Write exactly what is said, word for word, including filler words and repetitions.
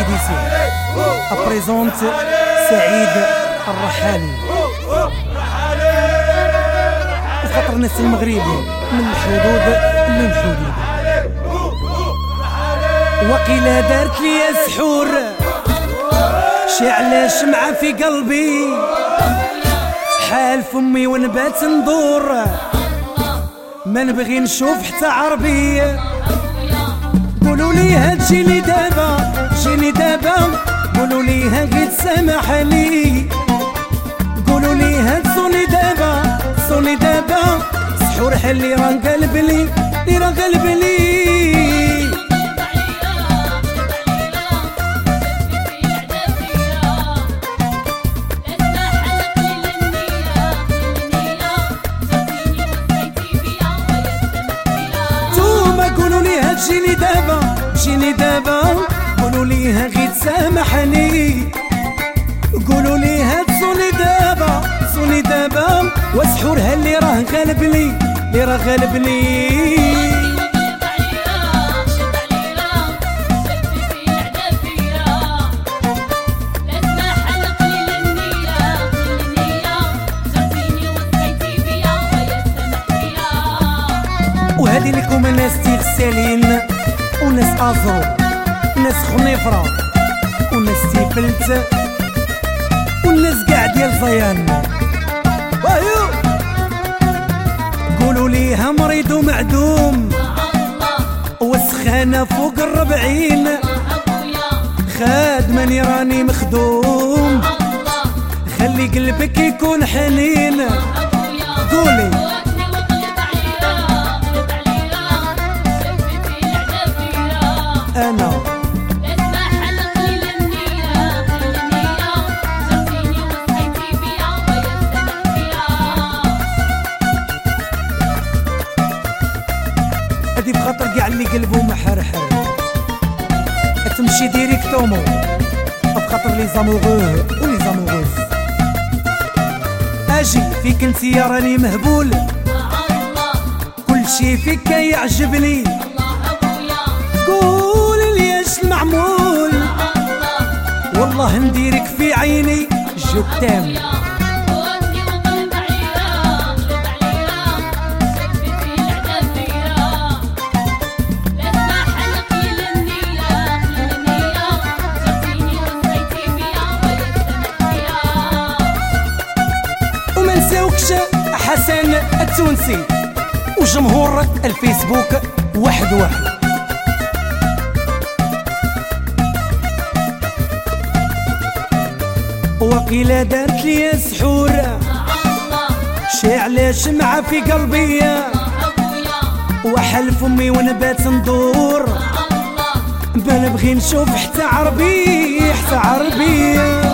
ديسي ابريزونت سعيد الرحالي وخاطر الناس المغربي من الحدود للحدود. وقيلا دارت لي سحور شعلة شمعة في قلبي حال فمي ونبات ندور ما نبغي نشوف حتى عربي. قولوا لي هتجيني دابا جيني دابا قولوا لي هاكي تسامح لي قولوا لي هتصوني دابا صوني دابا سحور حلي راه قلب لي لي راه قلب لي. جيني دابا جيني دابا قولوا لي هاغي تسامحني قولوا لي هتصوني دابا صوني دابا وسحورها اللي راه غالب لي اللي راه غالب لي. وهذه لكم الناس تغسالين وناس ازرو وناس خنيفره وناس تيفلت والناس قاع ديال زيان. وايو قولوا ليها مريض ومعدوم وسخانه فوق الربعين خادماني راني مخدوم خلي قلبك يكون حنين. قولي أنا لسه حلق لي للنية للنية جرتيني وسقيتي بيا ويا فيها. هادي بخاطر كاع اللي قلبو محرحر تمشي ديريكتومون بخاطر لي زاموغوه ولي زاموغوز. اجي فيك انتيا راني مهبول كل شي فيك يعجبني معمول والله نديرك في عيني جو تام. وما نساوكش حسن التونسي وجمهور الفيسبوك واحد واحد. وقيلا دارت لي سحور شعلة شمعة في قلبي وحل فمي ونبات ندور ما نبغي نشوف حتى عربي حتى عربي.